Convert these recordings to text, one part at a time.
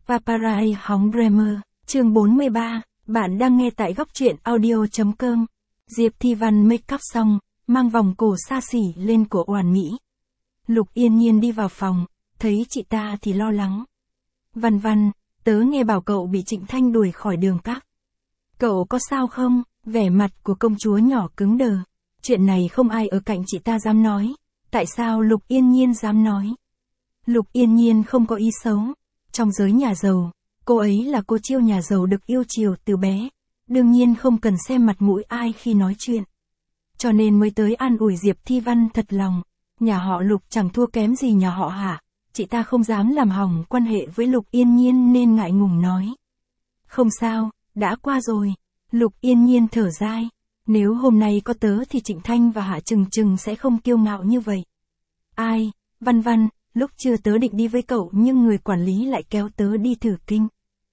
Paparazzi hóng Bremer, chương 43, bạn đang nghe tại góc truyện audio.com. Diệp Thi Văn make up xong, mang vòng cổ xa xỉ lên cổ oàn mỹ. Lục Yên Nhiên đi vào phòng, thấy chị ta thì lo lắng. Văn Văn, tớ nghe bảo cậu bị Trịnh Thanh đuổi khỏi đường các. Cậu có sao không? Vẻ mặt của công chúa nhỏ cứng đờ. Chuyện này không ai ở cạnh chị ta dám nói. Tại sao Lục Yên Nhiên dám nói? Lục Yên Nhiên không có ý xấu. Trong giới nhà giàu, cô ấy là cô chiêu nhà giàu được yêu chiều từ bé. Đương nhiên không cần xem mặt mũi ai khi nói chuyện. Cho nên mới tới an ủi Diệp Thi Văn thật lòng. Nhà họ Lục chẳng thua kém gì nhà họ Hạ. Chị ta không dám làm hỏng quan hệ với Lục Yên Nhiên nên ngại ngùng nói. Không sao, đã qua rồi. Lục Yên Nhiên thở dài. Nếu hôm nay có tớ thì Trịnh Thanh và Hạ Trừng Trừng sẽ không kiêu ngạo như vậy. Ai, Văn Văn, lúc chưa tớ định đi với cậu nhưng người quản lý lại kéo tớ đi thử kinh.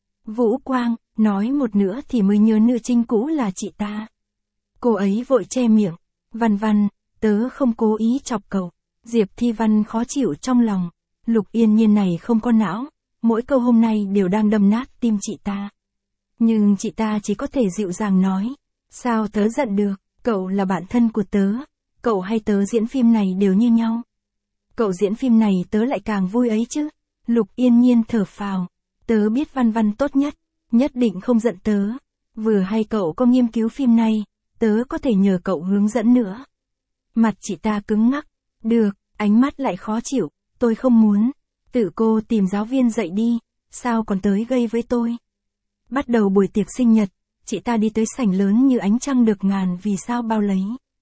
Vũ Quang, nói một nữa thì mới nhớ nữ trinh cũ là chị ta. Cô ấy vội che miệng. Văn Văn, tớ không cố ý chọc cậu. Diệp Thi Văn khó chịu trong lòng. Lục Yên Nhiên này không có não. Mỗi câu hôm nay đều đang đâm nát tim chị ta. Nhưng chị ta chỉ có thể dịu dàng nói. Sao tớ giận được, cậu là bạn thân của tớ. Cậu hay tớ diễn phim này đều như nhau. Cậu diễn phim này tớ lại càng vui ấy chứ. Lục Yên Nhiên thở phào. Tớ biết Văn Văn tốt nhất. Nhất định không giận tớ. Vừa hay cậu có nghiên cứu phim này. Tớ có thể nhờ cậu hướng dẫn nữa. Mặt chị ta cứng ngắc. Được, ánh mắt lại khó chịu. Tôi không muốn. Tự cô tìm giáo viên dạy đi. Sao còn tới gây với tôi. Bắt đầu buổi tiệc sinh nhật. Chị ta đi tới sảnh lớn như ánh trăng được ngàn vì sao bao lấy.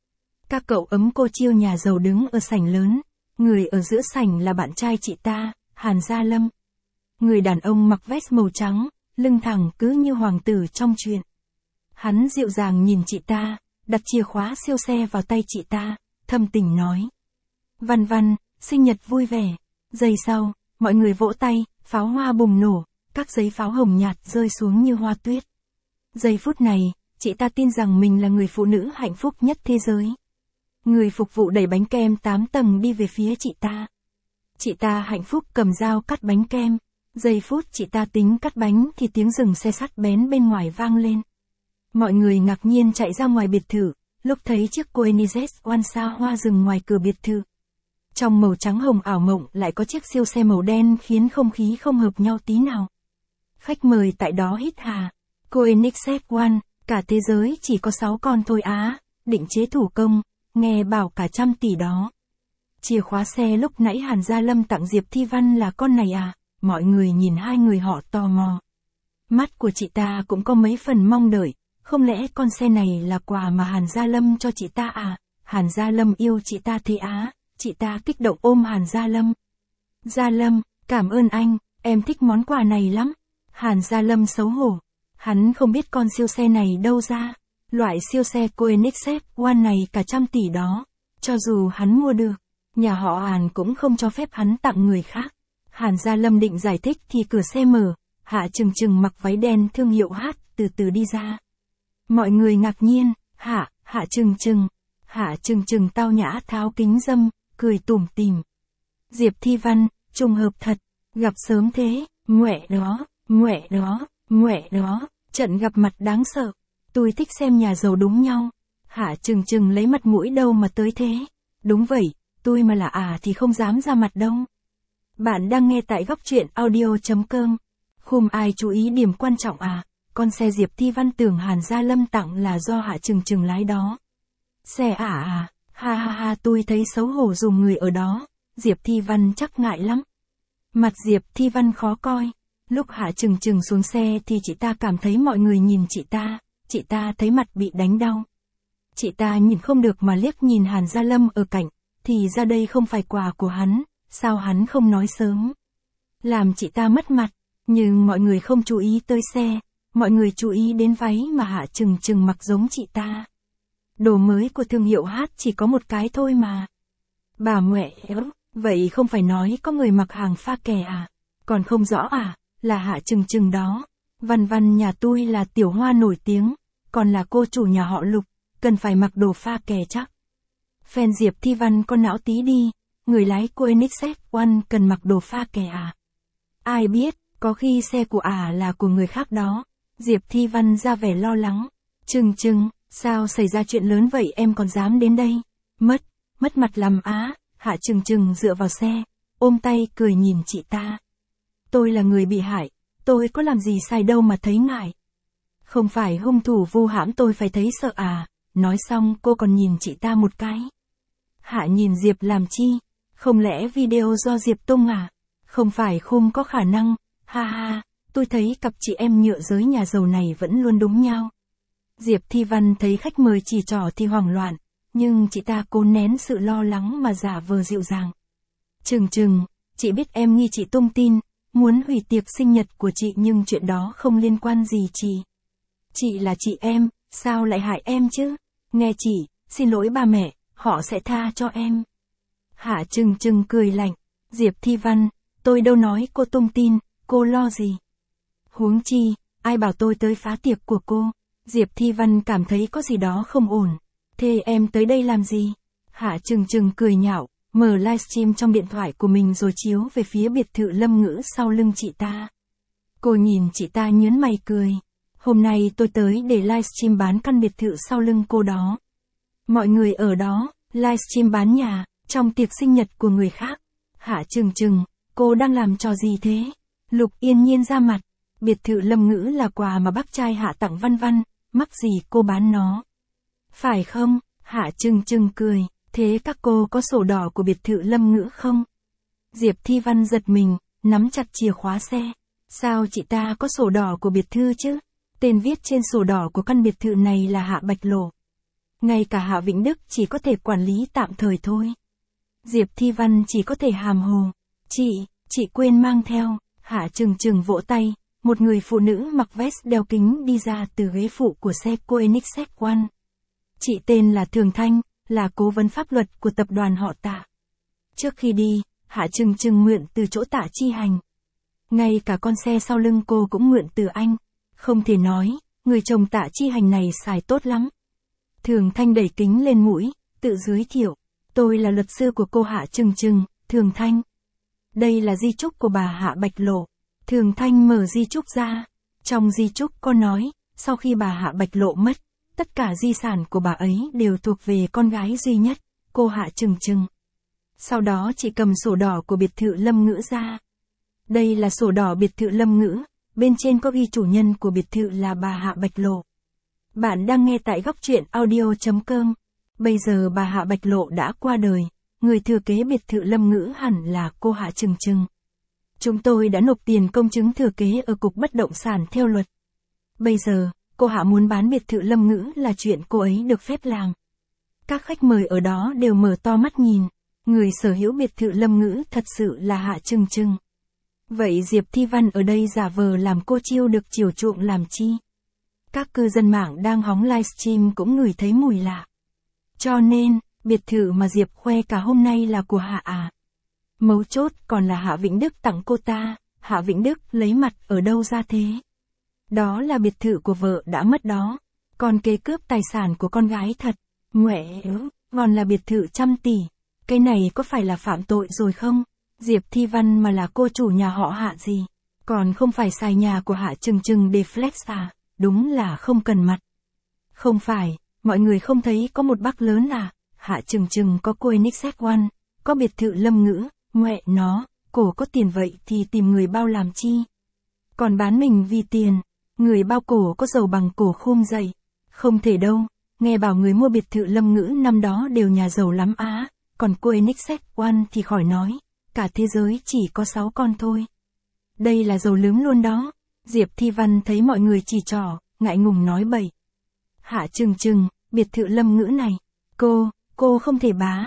Các cậu ấm cô chiêu nhà giàu đứng ở sảnh lớn. Người ở giữa sảnh là bạn trai chị ta, Hàn Gia Lâm. Người đàn ông mặc vest màu trắng, lưng thẳng cứ như hoàng tử trong truyện. Hắn dịu dàng nhìn chị ta, đặt chìa khóa siêu xe vào tay chị ta, thâm tình nói. Văn Văn, sinh nhật vui vẻ. Giây sau, mọi người vỗ tay, pháo hoa bùng nổ, các giấy pháo hồng nhạt rơi xuống như hoa tuyết. Giây phút này, chị ta tin rằng mình là người phụ nữ hạnh phúc nhất thế giới. Người phục vụ đẩy bánh kem 8 tầng đi về phía chị ta. Chị ta hạnh phúc cầm dao cắt bánh kem. Giây phút chị ta tính cắt bánh thì tiếng dừng xe sắt bén bên ngoài vang lên. Mọi người ngạc nhiên chạy ra ngoài biệt thự, lúc thấy chiếc Koenigsegg One xa hoa dừng ngoài cửa biệt thự. Trong màu trắng hồng ảo mộng lại có chiếc siêu xe màu đen khiến không khí không hợp nhau tí nào. Khách mời tại đó hít hà. Koenigsegg One, cả thế giới chỉ có 6 con thôi á, định chế thủ công, nghe bảo cả 100 tỷ đó. Chìa khóa xe lúc nãy Hàn Gia Lâm tặng Diệp Thi Văn là con này à, mọi người nhìn hai người họ tò mò. Mắt của chị ta cũng có mấy phần mong đợi, không lẽ con xe này là quà mà Hàn Gia Lâm cho chị ta à, Hàn Gia Lâm yêu chị ta thế á, chị ta kích động ôm Hàn Gia Lâm. Gia Lâm, cảm ơn anh, em thích món quà này lắm. Hàn Gia Lâm xấu hổ. Hắn không biết con siêu xe này đâu ra. Loại siêu xe Koenigsegg One này cả 100 tỷ đó. Cho dù hắn mua được, nhà họ Hàn cũng không cho phép hắn tặng người khác. Hàn Gia Lâm định giải thích thì cửa xe mở. Hạ Trừng Trừng mặc váy đen thương hiệu Hát từ từ đi ra. Mọi người ngạc nhiên. Hạ Trừng Trừng. Hạ Trừng Trừng tao nhã tháo kính râm, cười tủm tỉm. Diệp Thi Văn, trùng hợp thật. Gặp sớm thế. Ngoẹ đó, trận gặp mặt đáng sợ. Tôi thích xem nhà giàu đúng nhau. Hạ Trừng Trừng lấy mặt mũi đâu mà tới thế. Đúng vậy, tôi mà là thì không dám ra mặt đâu. Bạn đang nghe tại góc truyện audio.com. Khum ai chú ý điểm quan trọng à, con xe Diệp Thi Văn tưởng Hàn Gia Lâm tặng là do Hạ Trừng Trừng lái đó. Xe ha tôi thấy xấu hổ dùng người ở đó. Diệp Thi Văn chắc ngại lắm. Mặt Diệp Thi Văn khó coi. Lúc Hạ Trừng Trừng xuống xe thì chị ta cảm thấy mọi người nhìn chị ta thấy mặt bị đánh đau. Chị ta nhìn không được mà liếc nhìn Hàn Gia Lâm ở cạnh, thì ra đây không phải quà của hắn, sao hắn không nói sớm. Làm chị ta mất mặt, nhưng mọi người không chú ý tới xe, mọi người chú ý đến váy mà Hạ Trừng Trừng mặc giống chị ta. Đồ mới của thương hiệu Hát chỉ có một cái thôi mà. Bà mẹ, vậy không phải nói có người mặc hàng pha kè à, còn không rõ à? Là Hạ Trừng Trừng đó. Văn Văn nhà tôi là tiểu hoa nổi tiếng, còn là cô chủ nhà họ Lục, cần phải mặc đồ pha kè chắc. Fan Diệp Thi Văn con não tí đi, người lái Koenigsegg One cần mặc đồ pha kè à? Ai biết, Có khi xe của là của người khác đó. Diệp Thi Văn ra vẻ lo lắng. Trừng, sao xảy ra chuyện lớn vậy em còn dám đến đây? Mất mặt lắm á. Hạ Trừng dựa vào xe, ôm tay cười nhìn chị ta. Tôi là người bị hại, tôi có làm gì sai đâu mà thấy ngại. Không phải hung thủ vu hãm tôi phải thấy sợ à? Nói xong cô còn nhìn chị ta một cái. Hạ nhìn Diệp làm chi? Không lẽ video do Diệp tung à? Không phải không có khả năng, ha, tôi thấy cặp chị em nhựa giới nhà giàu này vẫn luôn đúng nhau. Diệp Thi Văn thấy khách mời chỉ trỏ thì hoảng loạn, nhưng chị ta cố nén sự lo lắng mà giả vờ dịu dàng. Trừng, chị biết em nghi chị tung tin, muốn hủy tiệc sinh nhật của chị nhưng chuyện đó không liên quan gì chị. Chị là chị em, sao lại hại em chứ? Nghe chị, xin lỗi ba mẹ, họ sẽ tha cho em. Hạ Trừng cười lạnh. Diệp Thi Văn, tôi đâu nói cô tung tin, cô lo gì? Huống chi, ai bảo tôi tới phá tiệc của cô? Diệp Thi Văn cảm thấy có gì đó không ổn. Thế em tới đây làm gì? Hạ Trừng cười nhạo, mở livestream trong điện thoại của mình rồi chiếu về phía biệt thự Lâm Ngữ sau lưng chị ta. Cô nhìn chị ta nhớn mày cười. Hôm nay tôi tới để livestream bán căn biệt thự sau lưng cô đó. Mọi người ở đó, livestream bán nhà, trong tiệc sinh nhật của người khác. Hạ Trừng, cô đang làm trò gì thế? Lục Yên Nhiên ra mặt. Biệt thự Lâm Ngữ là quà mà bác trai Hạ tặng Văn, mắc gì cô bán nó? Phải không? Hạ Trừng cười. Thế các cô có sổ đỏ của biệt thự Lâm Ngữ không? Diệp Thi Văn giật mình, nắm chặt chìa khóa xe. Sao chị ta có sổ đỏ của biệt thự chứ? Tên viết trên sổ đỏ của căn biệt thự này là Hạ Bạch Lộ. Ngay cả Hạ Vĩnh Đức chỉ có thể quản lý tạm thời thôi. Diệp Thi Văn chỉ có thể hàm hồ. Chị quên mang theo. Hạ Trừng vỗ tay. Một người phụ nữ mặc vest đeo kính đi ra từ ghế phụ của xe Koenigsegg One. Chị tên là Thường Thanh, là cố vấn pháp luật của tập đoàn họ Tạ. Trước khi đi, Hạ Trừng mượn từ chỗ Tạ Chi Hành. Ngay cả con xe sau lưng cô cũng mượn từ anh. Không thể nói, người chồng Tạ Chi Hành này xài tốt lắm. Thường Thanh đẩy kính lên mũi, tự giới thiệu. Tôi là luật sư của cô Hạ Trừng, Thường Thanh. Đây là di chúc của bà Hạ Bạch Lộ. Thường Thanh mở di chúc ra. Trong di chúc có nói, sau khi bà Hạ Bạch Lộ mất, tất cả di sản của bà ấy đều thuộc về con gái duy nhất, cô Hạ Trừng. Sau đó chị cầm sổ đỏ của biệt thự Lâm Ngữ ra. Đây là sổ đỏ biệt thự Lâm Ngữ, bên trên có ghi chủ nhân của biệt thự là bà Hạ Bạch Lộ. Bạn đang nghe tại góc truyện audio.com. Bây giờ bà Hạ Bạch Lộ đã qua đời, người thừa kế biệt thự Lâm Ngữ hẳn là cô Hạ Trừng. Chúng tôi đã nộp tiền công chứng thừa kế ở Cục Bất động sản theo luật. Bây giờ, cô Hạ muốn bán biệt thự Lâm Ngữ là chuyện cô ấy được phép làm. Các khách mời ở đó đều mở to mắt nhìn. Người sở hữu biệt thự Lâm Ngữ thật sự là Hạ Trừng. Vậy Diệp Thi Văn ở đây giả vờ làm cô chiêu được chiều chuộng làm chi? Các cư dân mạng đang hóng livestream cũng ngửi thấy mùi lạ. Cho nên, biệt thự mà Diệp khoe cả hôm nay là của Hạ à? Mấu chốt còn là Hạ Vĩnh Đức tặng cô ta. Hạ Vĩnh Đức lấy mặt ở đâu ra thế? Đó là biệt thự của vợ đã mất đó. Còn kế cướp tài sản của con gái thật. Ngoẹ, còn là biệt thự trăm tỷ. Cái này có phải là phạm tội rồi không? Diệp Thi Văn mà là cô chủ nhà họ Hạ gì? Còn không phải xài nhà của Hạ Trừng để flex à? Đúng là không cần mặt. Không phải, mọi người không thấy có một bác lớn à? Hạ Trừng có Koenigsegg One, có biệt thự Lâm Ngữ, ngoẹ nó, cổ có tiền vậy thì tìm người bao làm chi? Còn bán mình vì tiền, người bao cổ có giàu bằng cổ khum dậy? Không thể đâu, nghe bảo người mua biệt thự Lâm Ngữ năm đó đều nhà giàu lắm á, còn Koenigsegg One thì khỏi nói, cả thế giới chỉ có 6 con thôi. Đây là giàu lướng luôn đó. Diệp Thi Văn thấy mọi người chỉ trỏ, ngại ngùng nói bậy. Hạ Trừng, biệt thự Lâm Ngữ này, cô không thể bá.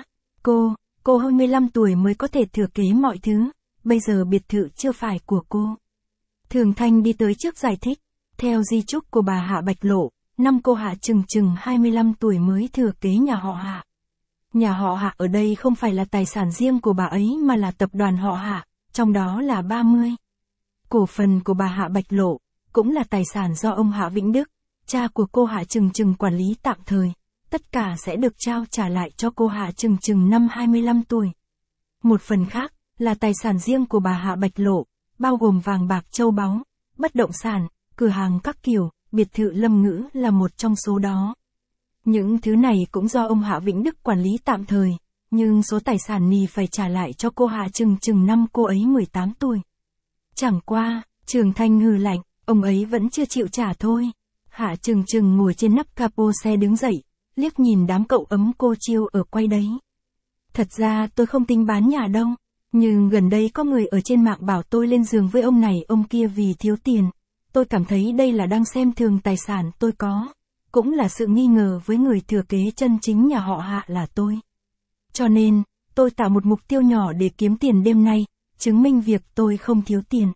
Cô hơn 15 tuổi mới có thể thừa kế mọi thứ, bây giờ biệt thự chưa phải của cô. Thường Thanh đi tới trước giải thích, theo di chúc của bà Hạ Bạch Lộ, năm cô Hạ Trừng 25 tuổi mới thừa kế nhà họ Hạ. Nhà họ Hạ ở đây không phải là tài sản riêng của bà ấy mà là tập đoàn họ Hạ, trong đó là 30. Cổ phần của bà Hạ Bạch Lộ, cũng là tài sản do ông Hạ Vĩnh Đức, cha của cô Hạ Trừng quản lý tạm thời. Tất cả sẽ được trao trả lại cho cô Hạ Trừng năm 25 tuổi. Một phần khác, là tài sản riêng của bà Hạ Bạch Lộ, bao gồm vàng bạc châu báu, bất động sản, cửa hàng các kiểu, biệt thự Lâm Ngữ là một trong số đó. Những thứ này cũng do ông Hạ Vĩnh Đức quản lý tạm thời, nhưng số tài sản này phải trả lại cho cô Hạ chừng năm cô ấy 18 tuổi. Chẳng qua, Trường Thanh hừ lạnh, ông ấy vẫn chưa chịu trả thôi. Hạ chừng ngồi trên nắp capo xe đứng dậy, liếc nhìn đám cậu ấm cô chiêu ở quay đấy. Thật ra tôi không tính bán nhà đâu, nhưng gần đây có người ở trên mạng bảo tôi lên giường với ông này ông kia vì thiếu tiền. Tôi cảm thấy đây là đang xem thường tài sản tôi có, cũng là sự nghi ngờ với người thừa kế chân chính nhà họ Hạ là tôi. Cho nên, tôi tạo một mục tiêu nhỏ để kiếm tiền đêm nay, chứng minh việc tôi không thiếu tiền.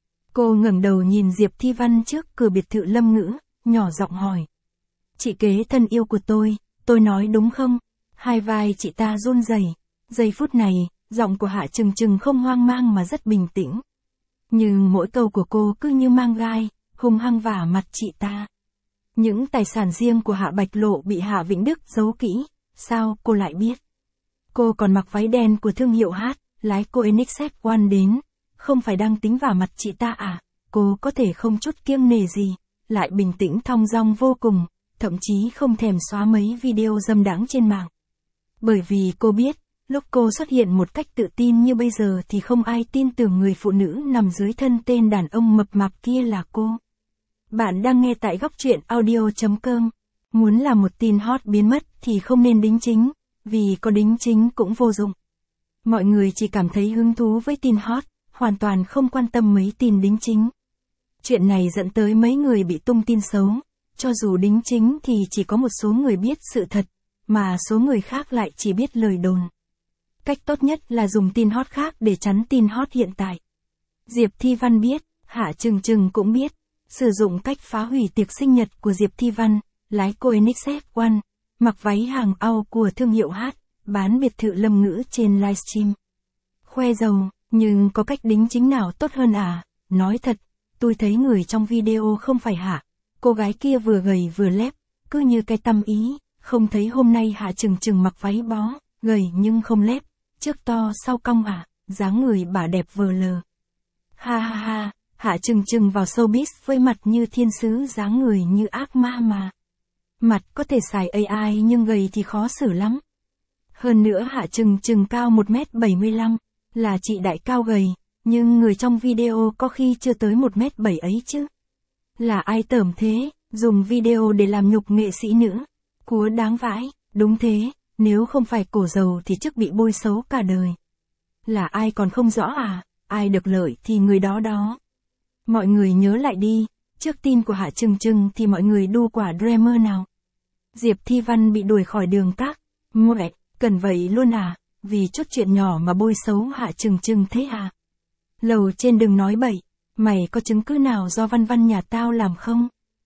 Cô ngẩng đầu nhìn Diệp Thi Văn trước cửa biệt thự Lâm Ngữ, nhỏ giọng hỏi. Chị kế thân yêu của tôi nói đúng không? Hai vai chị ta run rẩy. Giây phút này, giọng của Hạ chừng không hoang mang mà rất bình tĩnh. Nhưng mỗi câu của cô cứ như mang gai, hung hăng vả mặt chị ta. Những tài sản riêng của Hạ Bạch Lộ bị Hạ Vĩnh Đức giấu kỹ, sao cô lại biết? Cô còn mặc váy đen của thương hiệu H, lái cô NXF1 đến, không phải đang tính vả mặt chị ta à? Cô có thể không chút kiêng nể gì, lại bình tĩnh thong dong vô cùng, thậm chí không thèm xóa mấy video dâm đáng trên mạng. Bởi vì cô biết, lúc cô xuất hiện một cách tự tin như bây giờ thì không ai tin tưởng người phụ nữ nằm dưới thân tên đàn ông mập mạp kia là cô. Bạn đang nghe tại góc truyện audio.com. Muốn làm một tin hot biến mất thì không nên đính chính, vì có đính chính cũng vô dụng. Mọi người chỉ cảm thấy hứng thú với tin hot, hoàn toàn không quan tâm mấy tin đính chính. Chuyện này dẫn tới mấy người bị tung tin xấu, cho dù đính chính thì chỉ có một số người biết sự thật, mà số người khác lại chỉ biết lời đồn. Cách tốt nhất là dùng tin hot khác để chắn tin hot hiện tại. Diệp Thi Văn biết, Hạ chừng cũng biết, sử dụng cách phá hủy tiệc sinh nhật của Diệp Thi Văn, lái cô NXF1, mặc váy hàng AU của thương hiệu H, bán biệt thự Lâm Ngữ trên livestream. Khoe giàu, nhưng có cách đính chính nào tốt hơn à? Nói thật, tôi thấy người trong video không phải Hạ. Cô gái kia vừa gầy vừa lép, cứ như cái tâm ý, không thấy hôm nay Hạ chừng mặc váy bó, gầy nhưng không lép, trước to sau cong à, dáng người bà đẹp vờ lờ. Ha, Hạ chừng vào showbiz với mặt như thiên sứ dáng người như ác ma mà. Mặt có thể xài AI nhưng gầy thì khó xử lắm. Hơn nữa Hạ chừng cao 1m75, là chị đại cao gầy, nhưng người trong video có khi chưa tới 1m7 ấy chứ. Là ai tởm thế, dùng video để làm nhục nghệ sĩ nữ. Cúa đáng vãi, đúng thế, nếu không phải cổ dầu thì chắc bị bôi xấu cả đời. Là ai còn không rõ à, ai được lợi thì người đó đó. Mọi người nhớ lại đi, trước tin của Hạ chừng thì mọi người đu quả Dreamer nào. Diệp Thi Văn bị đuổi khỏi đường các. Mẹ, cần vậy luôn à, vì chút chuyện nhỏ mà bôi xấu Hạ chừng thế à? Lầu trên đừng nói bậy, mày có chứng cứ nào do Văn nhà tao làm không?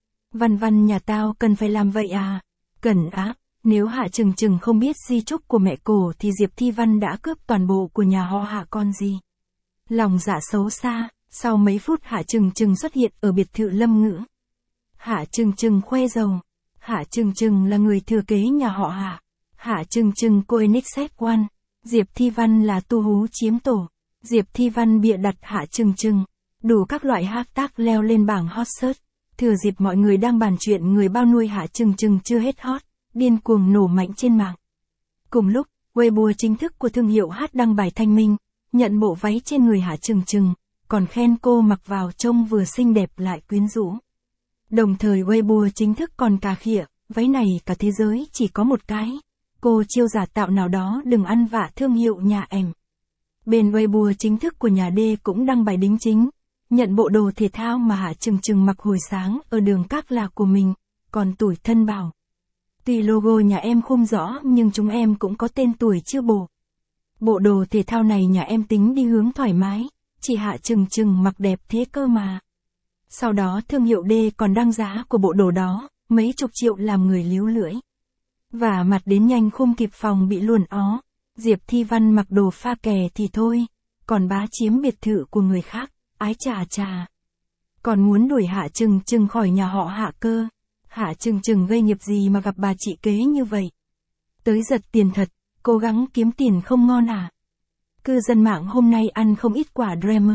Văn nhà tao cần phải làm vậy à? Cần á, nếu Hạ chừng không biết di chúc của mẹ cổ thì Diệp Thi Văn đã cướp toàn bộ của nhà họ Hạ con gì. Lòng dạ xấu xa, sau mấy phút Hạ chừng xuất hiện ở biệt thự Lâm Ngữ. Hạ chừng khoe giàu. Hạ chừng là người thừa kế nhà họ Hạ. Hạ chừng cô NXF1. Diệp Thi Văn là tu hú chiếm tổ. Diệp Thi Văn bịa đặt Hạ chừng. Đủ các loại hashtag leo lên bảng hot search. Thừa dịp mọi người đang bàn chuyện người bao nuôi Hạ chừng chưa hết hot, điên cuồng nổ mạnh trên mạng. Cùng lúc, Weibo chính thức của thương hiệu H đăng bài thanh minh, nhận bộ váy trên người Hạ chừng, còn khen cô mặc vào trông vừa xinh đẹp lại quyến rũ. Đồng thời Weibo chính thức còn cà khịa, váy này cả thế giới chỉ có một cái. Cô chiêu giả tạo nào đó đừng ăn vạ thương hiệu nhà em. Bên Weibo chính thức của nhà D cũng đăng bài đính chính, nhận bộ đồ thể thao mà Hạ chừng mặc hồi sáng ở đường các là của mình, còn tuổi thân bảo. Tuy logo nhà em không rõ nhưng chúng em cũng có tên tuổi chưa bổ. Bộ đồ thể thao này nhà em tính đi hướng thoải mái, chị Hạ chừng mặc đẹp thế cơ mà. Sau đó thương hiệu D còn đăng giá của bộ đồ đó, mấy chục triệu làm người líu lưỡi. Và mặt đến nhanh không kịp phòng bị luồn ó. Diệp Thi Văn mặc đồ pha kè thì thôi, còn bá chiếm biệt thự của người khác, ái chà. Còn muốn đuổi Hạ chừng khỏi nhà họ Hạ cơ. Hạ chừng gây nghiệp gì mà gặp bà chị kế như vậy. Tới giật tiền thật, cố gắng kiếm tiền không ngon à. Cư dân mạng hôm nay ăn không ít quả Dreamer.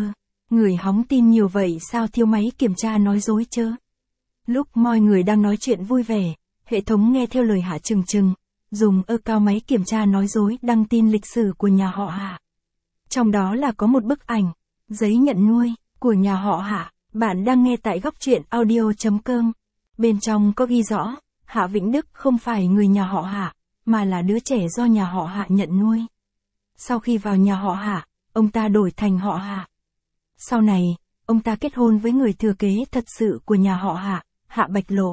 Người hóng tin nhiều vậy sao thiếu máy kiểm tra nói dối chớ? Lúc mọi người đang nói chuyện vui vẻ, hệ thống nghe theo lời Hạ Trừng Trừng, dùng account máy kiểm tra nói dối đăng tin lịch sử của nhà họ Hạ. Trong đó là có một bức ảnh, giấy nhận nuôi, của nhà họ Hạ. Bạn đang nghe tại góc truyện audio.com. Bên trong có ghi rõ, Hạ Vĩnh Đức không phải người nhà họ Hạ, mà là đứa trẻ do nhà họ Hạ nhận nuôi. Sau khi vào nhà họ Hạ, ông ta đổi thành họ Hạ. Sau này, ông ta kết hôn với người thừa kế thật sự của nhà họ Hạ, Hạ Bạch Lộ.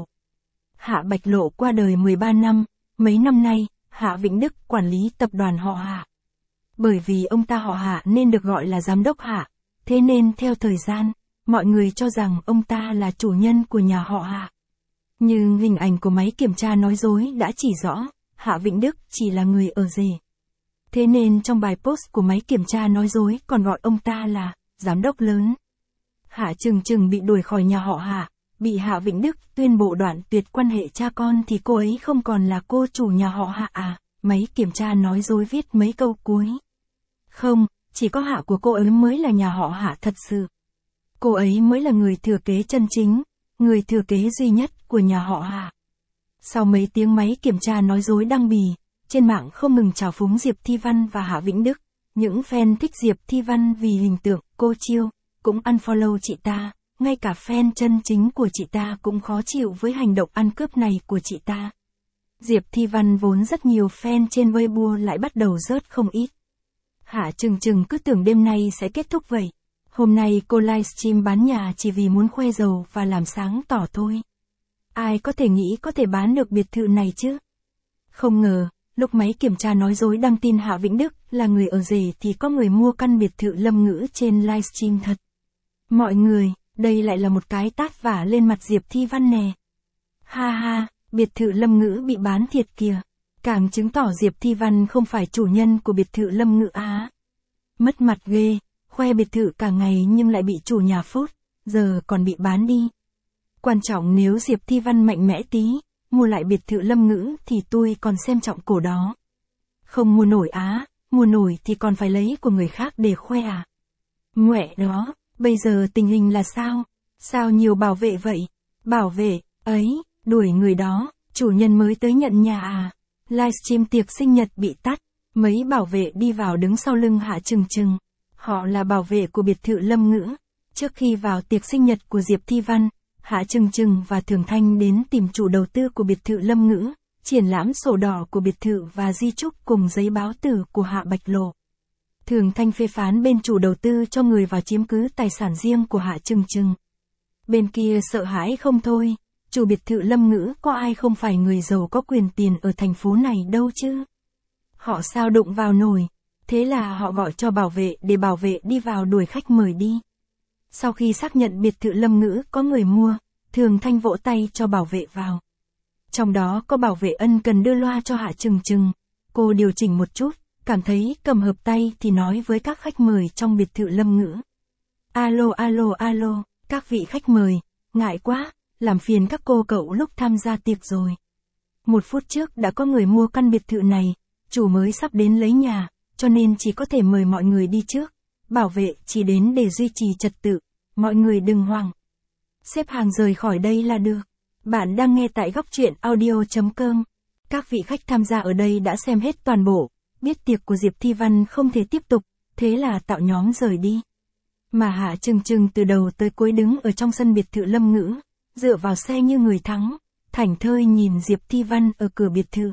Hạ Bạch Lộ qua đời 13 năm, mấy năm nay, Hạ Vĩnh Đức quản lý tập đoàn họ Hạ. Bởi vì ông ta họ Hạ nên được gọi là giám đốc Hạ, thế nên theo thời gian, mọi người cho rằng ông ta là chủ nhân của nhà họ Hạ. Nhưng hình ảnh của máy kiểm tra nói dối đã chỉ rõ, Hạ Vĩnh Đức chỉ là người ở rể. Thế nên trong bài post của máy kiểm tra nói dối còn gọi ông ta là giám đốc lớn. Hạ Trừng Trừng bị đuổi khỏi nhà họ Hạ, bị Hạ Vĩnh Đức tuyên bố đoạn tuyệt quan hệ cha con thì cô ấy không còn là cô chủ nhà họ Hạ à? Máy kiểm tra nói dối viết mấy câu cuối. Không, chỉ có Hạ của cô ấy mới là nhà họ Hạ thật sự. Cô ấy mới là người thừa kế chân chính, người thừa kế duy nhất của nhà họ Hạ. Sau mấy tiếng máy kiểm tra nói dối đăng bì, trên mạng không ngừng trào phúng Diệp Thi Văn và Hạ Vĩnh Đức. Những fan thích Diệp Thi Văn vì hình tượng cô chiêu, cũng unfollow chị ta, ngay cả fan chân chính của chị ta cũng khó chịu với hành động ăn cướp này của chị ta. Diệp Thi Văn vốn rất nhiều fan trên Weibo lại bắt đầu rớt không ít. Hạ Trừng Trừng cứ tưởng đêm nay sẽ kết thúc vậy. Hôm nay cô livestream bán nhà chỉ vì muốn khoe giàu và làm sáng tỏ thôi. Ai có thể nghĩ có thể bán được biệt thự này chứ? Không ngờ, lúc máy kiểm tra nói dối đăng tin Hạ Vĩnh Đức là người ở rể thì có người mua căn biệt thự Lâm Ngữ trên livestream thật. Mọi người, đây lại là một cái tát vả lên mặt Diệp Thi Văn nè. Ha ha, biệt thự Lâm Ngữ bị bán thiệt kìa. Càng chứng tỏ Diệp Thi Văn không phải chủ nhân của biệt thự Lâm Ngữ á. Mất mặt ghê, khoe biệt thự cả ngày nhưng lại bị chủ nhà phốt, giờ còn bị bán đi. Quan trọng nếu Diệp Thi Văn mạnh mẽ tí, mua lại biệt thự Lâm Ngữ thì tôi còn xem trọng cổ đó. Không mua nổi á, mua nổi thì còn phải lấy của người khác để khoe à. Ngoẹ đó, bây giờ tình hình là sao? Sao nhiều bảo vệ vậy? Bảo vệ, ấy, đuổi người đó, chủ nhân mới tới nhận nhà à? Livestream tiệc sinh nhật bị tắt, mấy bảo vệ đi vào đứng sau lưng Hạ Trừng Trừng. Họ là bảo vệ của biệt thự Lâm Ngữ. Trước khi vào tiệc sinh nhật của Diệp Thi Văn, Hạ Trừng Trừng và Thường Thanh đến tìm chủ đầu tư của biệt thự Lâm Ngữ, triển lãm sổ đỏ của biệt thự và di chúc cùng giấy báo tử của Hạ Bạch Lộ. Thường Thanh phê phán bên chủ đầu tư cho người vào chiếm cứ tài sản riêng của Hạ Trừng Trừng. Bên kia sợ hãi không thôi, chủ biệt thự Lâm Ngữ có ai không phải người giàu có quyền tiền ở thành phố này đâu chứ. Họ sao đụng vào nổi, thế là họ gọi cho bảo vệ để bảo vệ đi vào đuổi khách mời đi. Sau khi xác nhận biệt thự Lâm Ngữ có người mua, Thường Thanh vỗ tay cho bảo vệ vào. Trong đó có bảo vệ ân cần đưa loa cho Hạ Trừng Trừng. Cô điều chỉnh một chút, cảm thấy cầm hợp tay thì nói với các khách mời trong biệt thự Lâm Ngữ. Alo alo alo, các vị khách mời, ngại quá, làm phiền các cô cậu lúc tham gia tiệc rồi. 1 phút trước đã có người mua căn biệt thự này, chủ mới sắp đến lấy nhà, cho nên chỉ có thể mời mọi người đi trước. Bảo vệ chỉ đến để duy trì trật tự, mọi người đừng hoảng. Xếp hàng rời khỏi đây là được. Bạn đang nghe tại góc truyện audio.com. Các vị khách tham gia ở đây đã xem hết toàn bộ, biết tiệc của Diệp Thi Văn không thể tiếp tục, thế là tạo nhóm rời đi. Mà Hạ Trừng Trừng từ đầu tới cuối đứng ở trong sân biệt thự Lâm Ngữ, dựa vào xe như người thắng, thảnh thơi nhìn Diệp Thi Văn ở cửa biệt thự.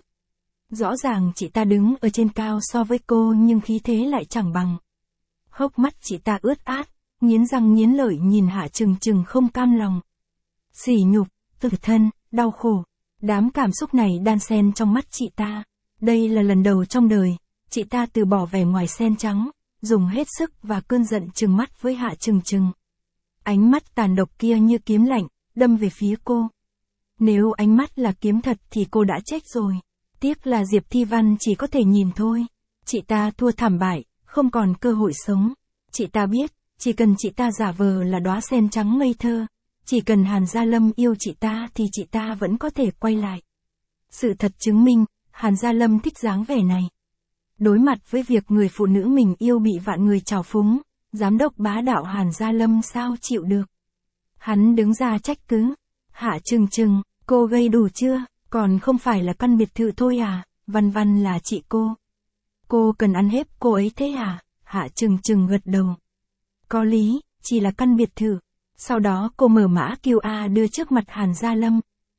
Rõ ràng chị ta đứng ở trên cao so với cô nhưng khí thế lại chẳng bằng. Hốc mắt chị ta ướt át, nghiến răng nghiến lợi nhìn Hạ Trừng Trừng không cam lòng. Sỉ nhục, tủi thân, đau khổ, đám cảm xúc này đan xen trong mắt chị ta. Đây là lần đầu trong đời, chị ta từ bỏ vẻ ngoài sen trắng, dùng hết sức và cơn giận trừng mắt với Hạ Trừng Trừng. Ánh mắt tàn độc kia như kiếm lạnh, đâm về phía cô. Nếu ánh mắt là kiếm thật thì cô đã chết rồi. Tiếc là Diệp Thi Văn chỉ có thể nhìn thôi. Chị ta thua thảm bại, không còn cơ hội sống. Chị ta biết, chỉ cần chị ta giả vờ là đóa sen trắng ngây thơ, chỉ cần Hàn Gia Lâm yêu chị ta thì chị ta vẫn có thể quay lại. Sự thật chứng minh, Hàn Gia Lâm thích dáng vẻ này. Đối mặt với việc người phụ nữ mình yêu bị vạn người trào phúng, Giám đốc bá đạo Hàn Gia Lâm sao chịu được. Hắn đứng ra trách cứ. Hạ Trừng Trừng, cô gây đủ chưa, còn không phải là căn biệt thự thôi à, Văn Văn là chị cô. Cô cần ăn hiếp cô ấy thế à, Hạ Trừng Trừng gật đầu. Có lý, chỉ là căn biệt thự. Sau đó cô mở mã QR đưa trước mặt Hàn Gia Lâm.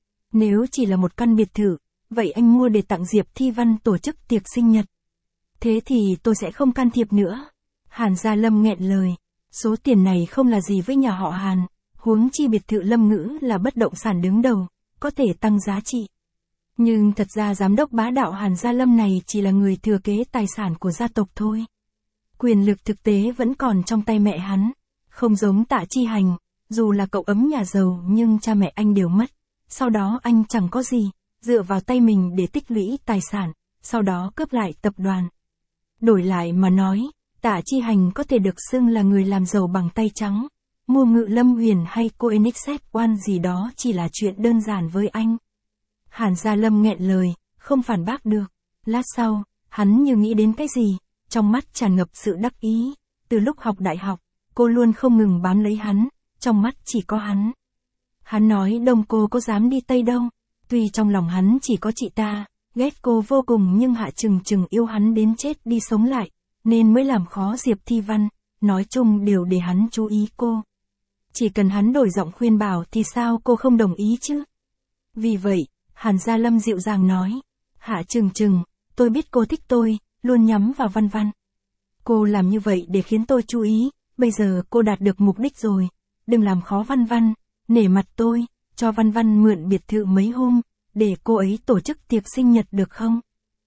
Nếu chỉ là một căn biệt thự, vậy anh mua để tặng Diệp Thi Văn tổ chức tiệc sinh nhật. Thế thì tôi sẽ không can thiệp nữa. Hàn Gia Lâm nghẹn lời. Số tiền này không là gì với nhà họ Hàn, huống chi biệt thự Lâm Ngữ là bất động sản đứng đầu, có thể tăng giá trị. Nhưng thật ra giám đốc bá đạo Hàn Gia Lâm này chỉ là người thừa kế tài sản của gia tộc thôi. Quyền lực thực tế vẫn còn trong tay mẹ hắn. Không giống Tạ Chi Hành, dù là cậu ấm nhà giàu nhưng cha mẹ anh đều mất. Sau đó anh chẳng có gì, dựa vào tay mình để tích lũy tài sản, sau đó cướp lại tập đoàn. Đổi lại mà nói, Tạ Chi Hành có thể được xưng là người làm giàu bằng tay trắng. Mua Ngự Lâm Huyền hay Koenigsegg One gì đó chỉ là chuyện đơn giản với anh. Hàn Gia Lâm nghẹn lời, không phản bác được. Lát sau, hắn như nghĩ đến cái gì, trong mắt tràn ngập sự đắc ý. Từ lúc học đại học, cô luôn không ngừng bám lấy hắn, trong mắt chỉ có hắn. Hắn nói Đông cô có dám đi Tây đâu, tuy trong lòng hắn chỉ có chị ta, ghét cô vô cùng nhưng Hạ Trừng Trừng yêu hắn đến chết đi sống lại, nên mới làm khó Diệp Thi Văn, nói chung đều để hắn chú ý cô. Chỉ cần hắn đổi giọng khuyên bảo thì sao cô không đồng ý chứ? Vì vậy, Hàn Gia Lâm dịu dàng nói, Hạ Trừng Trừng, tôi biết cô thích tôi, luôn nhắm vào Văn Văn. Cô làm như vậy để khiến tôi chú ý, bây giờ cô đạt được mục đích rồi, đừng làm khó Văn Văn, nể mặt tôi, cho Văn Văn mượn biệt thự mấy hôm, để cô ấy tổ chức tiệc sinh nhật được không?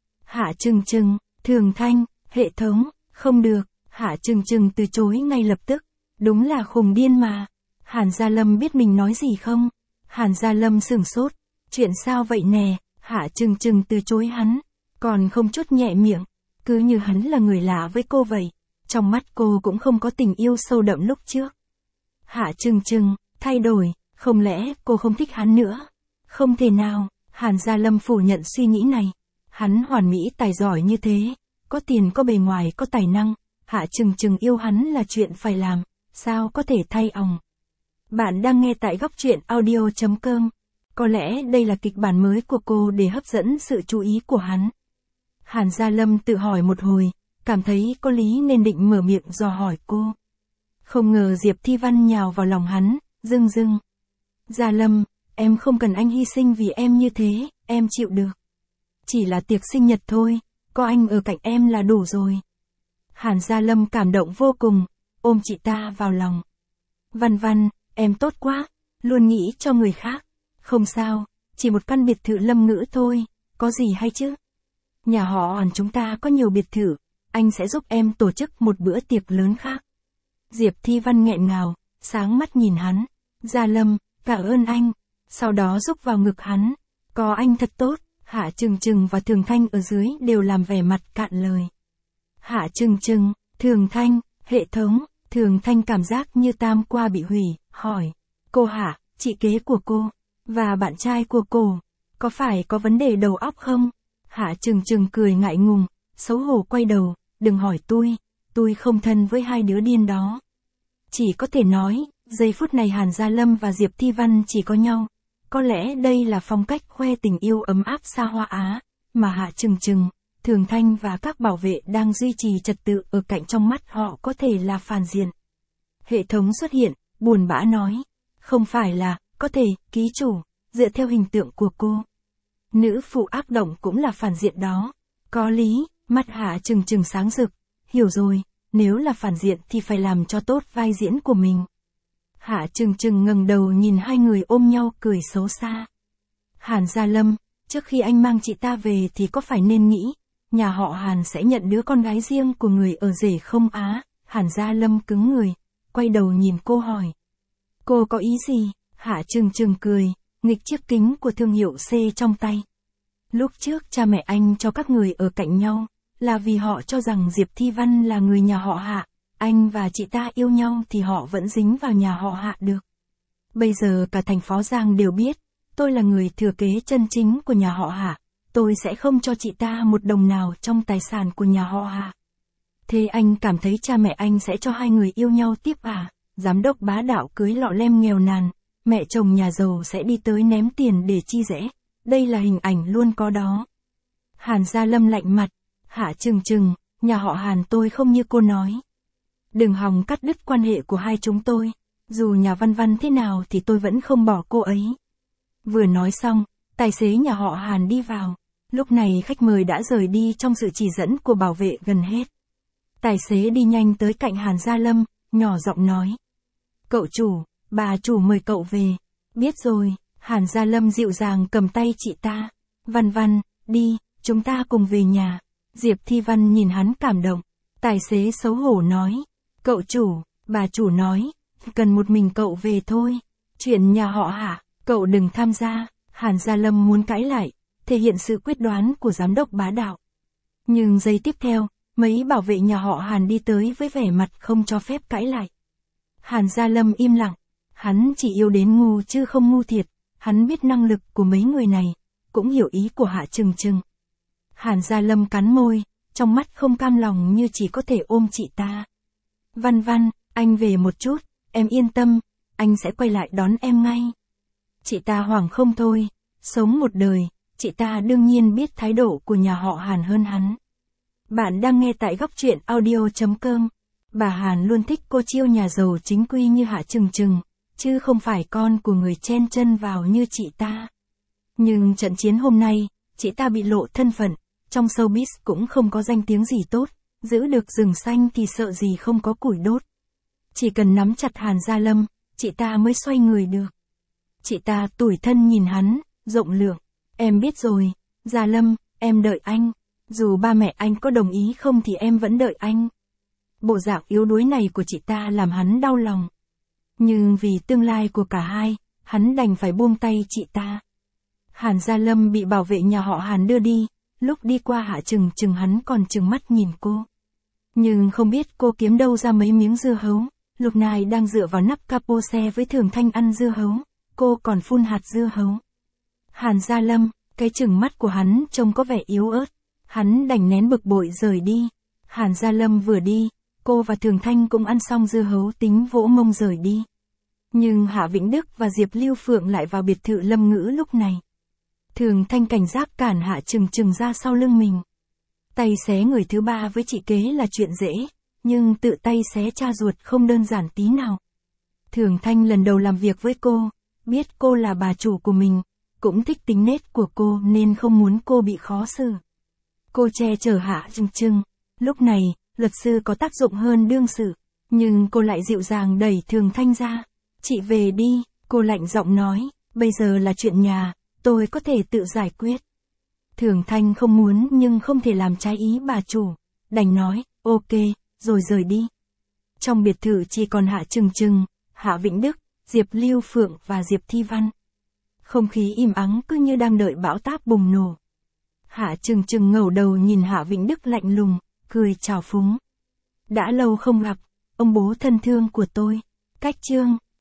Hạ Trừng Trừng, Thường Thanh, hệ thống, không được, Hạ Trừng Trừng từ chối ngay lập tức, đúng là khùng điên mà. Hàn Gia Lâm biết mình nói gì không? Hàn Gia Lâm sửng sốt, chuyện sao vậy nè, Hạ Trừng Trừng từ chối hắn, còn không chút nhẹ miệng, cứ như hắn là người lạ với cô vậy, trong mắt cô cũng không có tình yêu sâu đậm lúc trước. Hạ Trừng Trừng, thay đổi, không lẽ cô không thích hắn nữa? Không thể nào, Hàn Gia Lâm phủ nhận suy nghĩ này, hắn hoàn mỹ tài giỏi như thế, có tiền có bề ngoài có tài năng, Hạ Trừng Trừng yêu hắn là chuyện phải làm, sao có thể thay òng. Bạn đang nghe tại góc truyện audio.com. Có lẽ đây là kịch bản mới của cô để hấp dẫn sự chú ý của hắn. Hàn Gia Lâm tự hỏi một hồi, cảm thấy có lý nên định mở miệng dò hỏi cô. Không ngờ Diệp Thi Văn nhào vào lòng hắn, rưng rưng. Gia Lâm, em không cần anh hy sinh vì em như thế, em chịu được. Chỉ là tiệc sinh nhật thôi, có anh ở cạnh em là đủ rồi. Hàn Gia Lâm cảm động vô cùng, ôm chị ta vào lòng. Văn Văn, em tốt quá, luôn nghĩ cho người khác. Không sao, chỉ một căn biệt thự Lâm Ngữ thôi, có gì hay chứ? Nhà họ Hàn chúng ta có nhiều biệt thự, anh sẽ giúp em tổ chức một bữa tiệc lớn khác. Diệp Thi Văn nghẹn ngào, sáng mắt nhìn hắn. Gia Lâm, cảm ơn anh. Sau đó rúc vào ngực hắn. Có anh thật tốt. Hạ Trừng Trừng và Thường Thanh ở dưới đều làm vẻ mặt cạn lời. Hạ Trừng Trừng, Thường Thanh, hệ thống. Thường Thanh cảm giác như tam qua bị hủy, hỏi. Cô Hạ, chị kế của cô, và bạn trai của cô, có phải có vấn đề đầu óc không? Hạ Trừng Trừng cười ngại ngùng, xấu hổ quay đầu, đừng hỏi tôi không thân với hai đứa điên đó. Chỉ có thể nói, giây phút này Hàn Gia Lâm và Diệp Thi Văn chỉ có nhau. Có lẽ đây là phong cách khoe tình yêu ấm áp xa hoa Á, mà Hạ Trừng Trừng, Thường Thanh và các bảo vệ đang duy trì trật tự ở cạnh trong mắt họ có thể là phản diện. Hệ thống xuất hiện, buồn bã nói. Không phải là, có thể, ký chủ, dựa theo hình tượng của cô. Nữ phụ ác động cũng là phản diện đó. Có lý, mắt Hạ Trừng Trừng sáng rực. Hiểu rồi, nếu là phản diện thì phải làm cho tốt vai diễn của mình. Hạ Trừng Trừng ngẩng đầu nhìn hai người ôm nhau cười xấu xa. Hàn Gia Lâm, trước khi anh mang chị ta về thì có phải nên nghĩ, nhà họ Hàn sẽ nhận đứa con gái riêng của người ở rể không á? Hàn Gia Lâm cứng người, quay đầu nhìn cô hỏi. Cô có ý gì? Hạ Trừng Trừng cười, nghịch chiếc kính của thương hiệu C trong tay. Lúc trước cha mẹ anh cho các người ở cạnh nhau, là vì họ cho rằng Diệp Thi Văn là người nhà họ Hạ. Anh và chị ta yêu nhau thì họ vẫn dính vào nhà họ Hạ được. Bây giờ cả thành phố Giang đều biết, tôi là người thừa kế chân chính của nhà họ Hạ. Tôi sẽ không cho chị ta một đồng nào trong tài sản của nhà họ Hạ. Thế anh cảm thấy cha mẹ anh sẽ cho hai người yêu nhau tiếp à? Giám đốc bá đạo cưới lọ lem nghèo nàn, mẹ chồng nhà giàu sẽ đi tới ném tiền để chi rẽ. Đây là hình ảnh luôn có đó. Hàn Gia Lâm lạnh mặt, Hạ Trừng Trừng, nhà họ Hàn tôi không như cô nói. Đừng hòng cắt đứt quan hệ của hai chúng tôi, dù nhà Văn Văn thế nào thì tôi vẫn không bỏ cô ấy. Vừa nói xong, tài xế nhà họ Hàn đi vào. Lúc này khách mời đã rời đi trong sự chỉ dẫn của bảo vệ gần hết. Tài xế đi nhanh tới cạnh Hàn Gia Lâm, nhỏ giọng nói. Cậu chủ, bà chủ mời cậu về. Biết rồi, Hàn Gia Lâm dịu dàng cầm tay chị ta. Văn Văn, đi, chúng ta cùng về nhà. Diệp Thi Văn nhìn hắn cảm động. Tài xế xấu hổ nói. Cậu chủ, bà chủ nói, cần một mình cậu về thôi. Chuyện nhà họ Hạ, cậu đừng tham gia. Hàn Gia Lâm muốn cãi lại, thể hiện sự quyết đoán của giám đốc bá đạo. Nhưng giây tiếp theo, mấy bảo vệ nhà họ Hàn đi tới với vẻ mặt không cho phép cãi lại. Hàn Gia Lâm im lặng, hắn chỉ yêu đến ngu chứ không ngu thiệt, hắn biết năng lực của mấy người này, cũng hiểu ý của Hạ Trừng Trừng. Hàn Gia Lâm cắn môi, trong mắt không cam lòng như chỉ có thể ôm chị ta. Văn Văn, anh về một chút, em yên tâm, anh sẽ quay lại đón em ngay. Chị ta hoảng không thôi, sống một đời, chị ta đương nhiên biết thái độ của nhà họ Hàn hơn hắn. Bạn đang nghe tại góc truyện audio.com. Bà Hàn luôn thích cô chiêu nhà giàu chính quy như Hạ Trừng Trừng, chứ không phải con của người chen chân vào như chị ta. Nhưng trận chiến hôm nay, chị ta bị lộ thân phận, trong showbiz cũng không có danh tiếng gì tốt, giữ được rừng xanh thì sợ gì không có củi đốt. Chỉ cần nắm chặt Hàn Gia Lâm, chị ta mới xoay người được. Chị ta tủi thân nhìn hắn, rộng lượng. Em biết rồi, Gia Lâm, em đợi anh. Dù ba mẹ anh có đồng ý không thì em vẫn đợi anh. Bộ dạng yếu đuối này của chị ta làm hắn đau lòng. Nhưng vì tương lai của cả hai, hắn đành phải buông tay chị ta. Hàn Gia Lâm bị bảo vệ nhà họ Hàn đưa đi, lúc đi qua Hạ Trừng Trừng hắn còn trừng mắt nhìn cô. Nhưng không biết cô kiếm đâu ra mấy miếng dưa hấu, lúc này đang dựa vào nắp capo xe với Thường Thanh ăn dưa hấu, cô còn phun hạt dưa hấu. Hàn Gia Lâm, cái trừng mắt của hắn trông có vẻ yếu ớt, hắn đành nén bực bội rời đi. Hàn Gia Lâm vừa đi, cô và Thường Thanh cũng ăn xong dưa hấu tính vỗ mông rời đi. Nhưng Hạ Vĩnh Đức và Diệp Lưu Phượng lại vào biệt thự Lâm Ngữ lúc này. Thường Thanh cảnh giác cản Hạ Trừng Trừng ra sau lưng mình. Tay xé người thứ ba với chị kế là chuyện dễ, nhưng tự tay xé cha ruột không đơn giản tí nào. Thường Thanh lần đầu làm việc với cô, biết cô là bà chủ của mình, cũng thích tính nết của cô nên không muốn cô bị khó xử. Cô che chở Hạ Trừng Trừng. Lúc này, luật sư có tác dụng hơn đương sự, nhưng cô lại dịu dàng đẩy Thường Thanh ra. Chị về đi, cô lạnh giọng nói, bây giờ là chuyện nhà, tôi có thể tự giải quyết. Thường Thanh không muốn nhưng không thể làm trái ý bà chủ, đành nói, ok, rồi rời đi. Trong biệt thự chỉ còn Hạ Trừng Trừng, Hạ Vĩnh Đức, Diệp Lưu Phượng và Diệp Thi Văn. Không khí im ắng cứ như đang đợi bão táp bùng nổ. Hạ Trừng Trừng ngẩng đầu nhìn Hạ Vĩnh Đức lạnh lùng, cười trào phúng. Đã lâu không gặp, ông bố thân thương của tôi. Cách chương